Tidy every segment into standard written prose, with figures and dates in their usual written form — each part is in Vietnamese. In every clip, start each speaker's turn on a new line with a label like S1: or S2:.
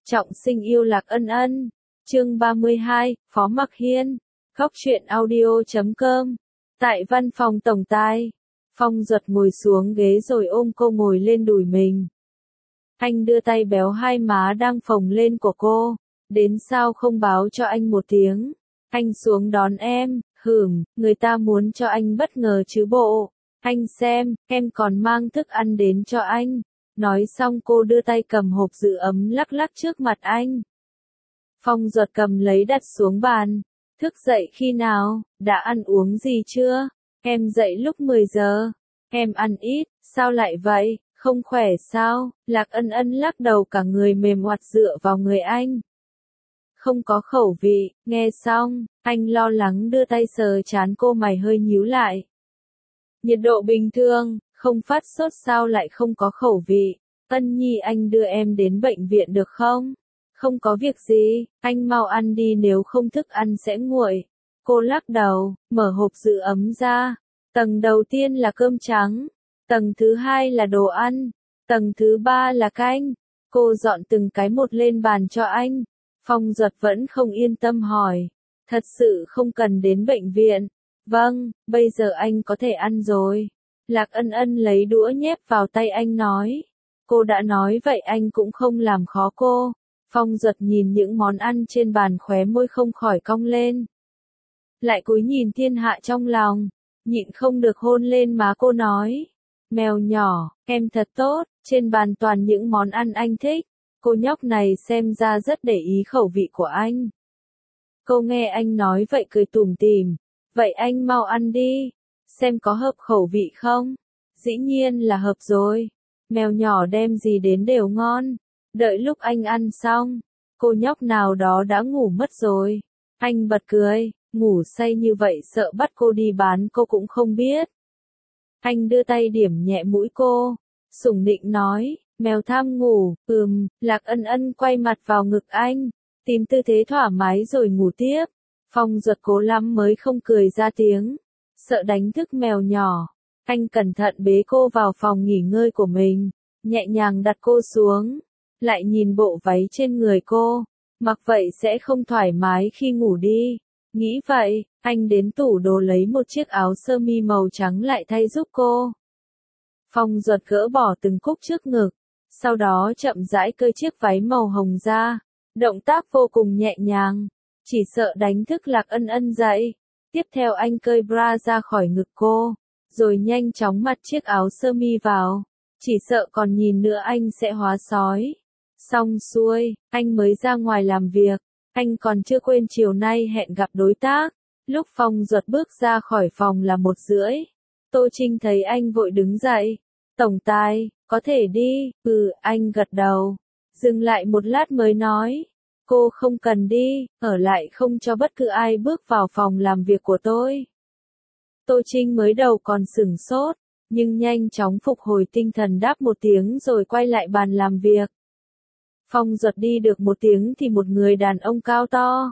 S1: Trọng sinh yêu Lạc Ân Ân. Chương 32, Phó Mặc Hiên. Góc truyện audio.com. Tại văn phòng tổng tài, Phong Duật ngồi xuống ghế rồi ôm cô ngồi lên đùi mình. Anh đưa tay béo hai má đang phồng lên của cô. Đến sao không báo cho anh một tiếng? Anh xuống đón em, người ta muốn cho anh bất ngờ chứ bộ. Anh xem, em còn mang thức ăn đến cho anh. Nói xong cô đưa tay cầm hộp giữ ấm lắc lắc trước mặt anh. Phong Duật cầm lấy đặt xuống bàn. Thức dậy khi nào, đã ăn uống gì chưa? Em dậy lúc 10 giờ. Em ăn ít, sao lại vậy, không khỏe sao? Lạc Ân Ân lắc đầu cả người mềm oặt dựa vào người anh. Không có khẩu vị, nghe xong, anh lo lắng đưa tay sờ trán cô, mày hơi nhíu lại. Nhiệt độ bình thường, không phát sốt sao lại không có khẩu vị? Ân Nhi, anh đưa em đến bệnh viện được không? Không có việc gì, anh mau ăn đi nếu không thức ăn sẽ nguội. Cô lắc đầu, mở hộp giữ ấm ra. Tầng đầu tiên là cơm trắng, tầng thứ hai là đồ ăn, tầng thứ ba là canh. Cô dọn từng cái một lên bàn cho anh. Phong Duật vẫn không yên tâm hỏi, thật sự không cần đến bệnh viện? Vâng, bây giờ anh có thể ăn rồi. Lạc Ân Ân lấy đũa nhét vào tay anh nói. Cô đã nói vậy anh cũng không làm khó cô. Phong Duật nhìn những món ăn trên bàn khóe môi không khỏi cong lên. Lại cúi nhìn thiên hạ trong lòng, nhịn không được hôn lên má cô nói. Mèo nhỏ, em thật tốt, trên bàn toàn những món ăn anh thích. Cô nhóc này xem ra rất để ý khẩu vị của anh. Cô nghe anh nói vậy cười tủm tỉm. Vậy anh mau ăn đi, xem có hợp khẩu vị không? Dĩ nhiên là hợp rồi. Mèo nhỏ đem gì đến đều ngon. Đợi lúc anh ăn xong, cô nhóc nào đó đã ngủ mất rồi. Anh bật cười, ngủ say như vậy sợ bắt cô đi bán cô cũng không biết. Anh đưa tay điểm nhẹ mũi cô, sủng nịnh nói, mèo tham ngủ. Lạc Ân Ân quay mặt vào ngực anh, tìm tư thế thoải mái rồi ngủ tiếp. Phong Duật cố lắm mới không cười ra tiếng, sợ đánh thức mèo nhỏ. Anh cẩn thận bế cô vào phòng nghỉ ngơi của mình, nhẹ nhàng đặt cô xuống, lại nhìn bộ váy trên người cô, mặc vậy sẽ không thoải mái khi ngủ đi. Nghĩ vậy, anh đến tủ đồ lấy một chiếc áo sơ mi màu trắng lại thay giúp cô. Phong Duật gỡ bỏ từng cúc trước ngực, sau đó chậm rãi cởi chiếc váy màu hồng ra, động tác vô cùng nhẹ nhàng, chỉ sợ đánh thức Lạc Ân Ân dậy. Tiếp theo anh cởi bra ra khỏi ngực cô, rồi nhanh chóng mặc chiếc áo sơ mi vào, chỉ sợ còn nhìn nữa anh sẽ hóa sói. Xong xuôi, anh mới ra ngoài làm việc, anh còn chưa quên chiều nay hẹn gặp đối tác. Lúc Phong Duật bước ra khỏi phòng là 1:30. Tô Trinh thấy anh vội đứng dậy. Tổng tài, có thể đi. Anh gật đầu. Dừng lại một lát mới nói. Cô không cần đi, ở lại không cho bất cứ ai bước vào phòng làm việc của tôi. Tô Trinh mới đầu còn sửng sốt, nhưng nhanh chóng phục hồi tinh thần đáp một tiếng rồi quay lại bàn làm việc. Phong Duật đi được một tiếng thì một người đàn ông cao to,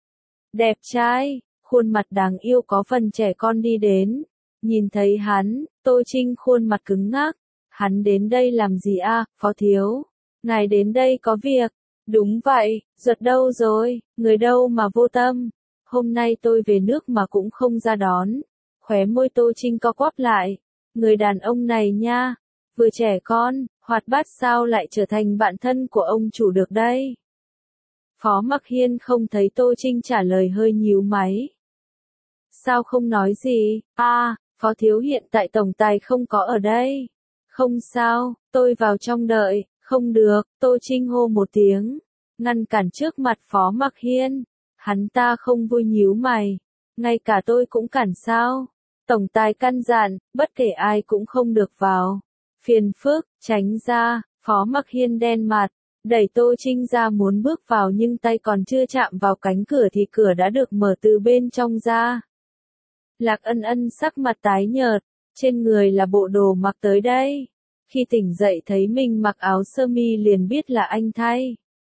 S1: đẹp trai, khuôn mặt đáng yêu có phần trẻ con đi đến. Nhìn thấy hắn, Tô Trinh khuôn mặt cứng ngắc. Hắn đến đây làm gì à, Phó Thiếu? Ngài đến đây có việc? Đúng vậy, Duật đâu rồi, người đâu mà vô tâm. Hôm nay tôi về nước mà cũng không ra đón. Khóe môi Tô Trinh co quắp lại. Người đàn ông này nha, vừa trẻ con, hoạt bát sao lại trở thành bạn thân của ông chủ được đây? Phó Mặc Hiên không thấy Tô Trinh trả lời hơi nhíu máy. Sao không nói gì? Phó Thiếu hiện tại tổng tài không có ở đây. Không sao, tôi vào trong đợi. Không được, Tô Trinh hô một tiếng, ngăn cản trước mặt Phó Mặc Hiên. Hắn ta không vui nhíu mày. Ngay cả tôi cũng cản sao? Tổng tài căn dặn, bất kể ai cũng không được vào. Phiền phức, tránh ra. Phó Mặc Hiên đen mặt, đẩy Tô Trinh ra muốn bước vào nhưng tay còn chưa chạm vào cánh cửa thì cửa đã được mở từ bên trong ra. Lạc Ân Ân sắc mặt tái nhợt, trên người là bộ đồ mặc tới đây. Khi tỉnh dậy thấy mình mặc áo sơ mi liền biết là anh thay.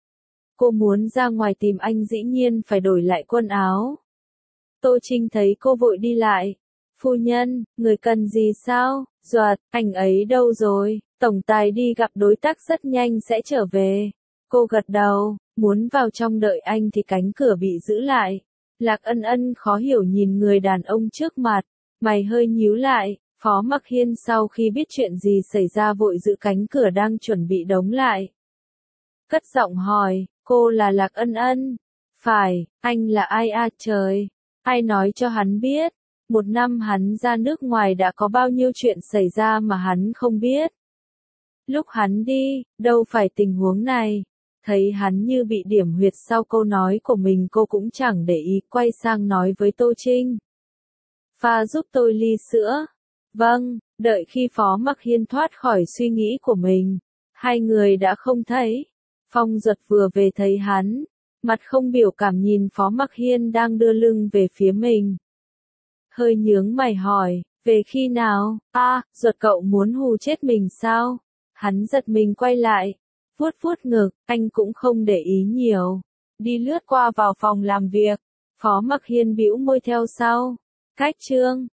S1: Cô muốn ra ngoài tìm anh dĩ nhiên phải đổi lại quần áo. Tô Trinh thấy cô vội đi lại. Phu nhân, người cần gì sao? Duật, anh ấy đâu rồi? Tổng tài đi gặp đối tác rất nhanh sẽ trở về. Cô gật đầu, muốn vào trong đợi anh thì cánh cửa bị giữ lại. Lạc Ân Ân khó hiểu nhìn người đàn ông trước mặt, mày hơi nhíu lại. Phó Mặc Hiên sau khi biết chuyện gì xảy ra vội giữ cánh cửa đang chuẩn bị đóng lại. Cất giọng hỏi, cô là Lạc Ân Ân? Phải, anh là ai à trời? Ai nói cho hắn biết? Một năm hắn ra nước ngoài đã có bao nhiêu chuyện xảy ra mà hắn không biết. Lúc hắn đi, đâu phải tình huống này. Thấy hắn như bị điểm huyệt sau câu nói của mình, cô cũng chẳng để ý, quay sang nói với Tô Trinh. Pha giúp tôi ly sữa. Vâng, đợi khi Phó Mặc Hiên thoát khỏi suy nghĩ của mình, hai người đã không thấy. Phong Duật vừa về thấy hắn, mặt không biểu cảm nhìn Phó Mặc Hiên đang đưa lưng về phía mình. Hơi nhướng mày hỏi, về khi nào? Duật cậu muốn hù chết mình sao? Hắn giật mình quay lại, vuốt vuốt ngực, anh cũng không để ý nhiều. Đi lướt qua vào phòng làm việc, Phó Mặc Hiên bĩu môi theo sau. Cách chương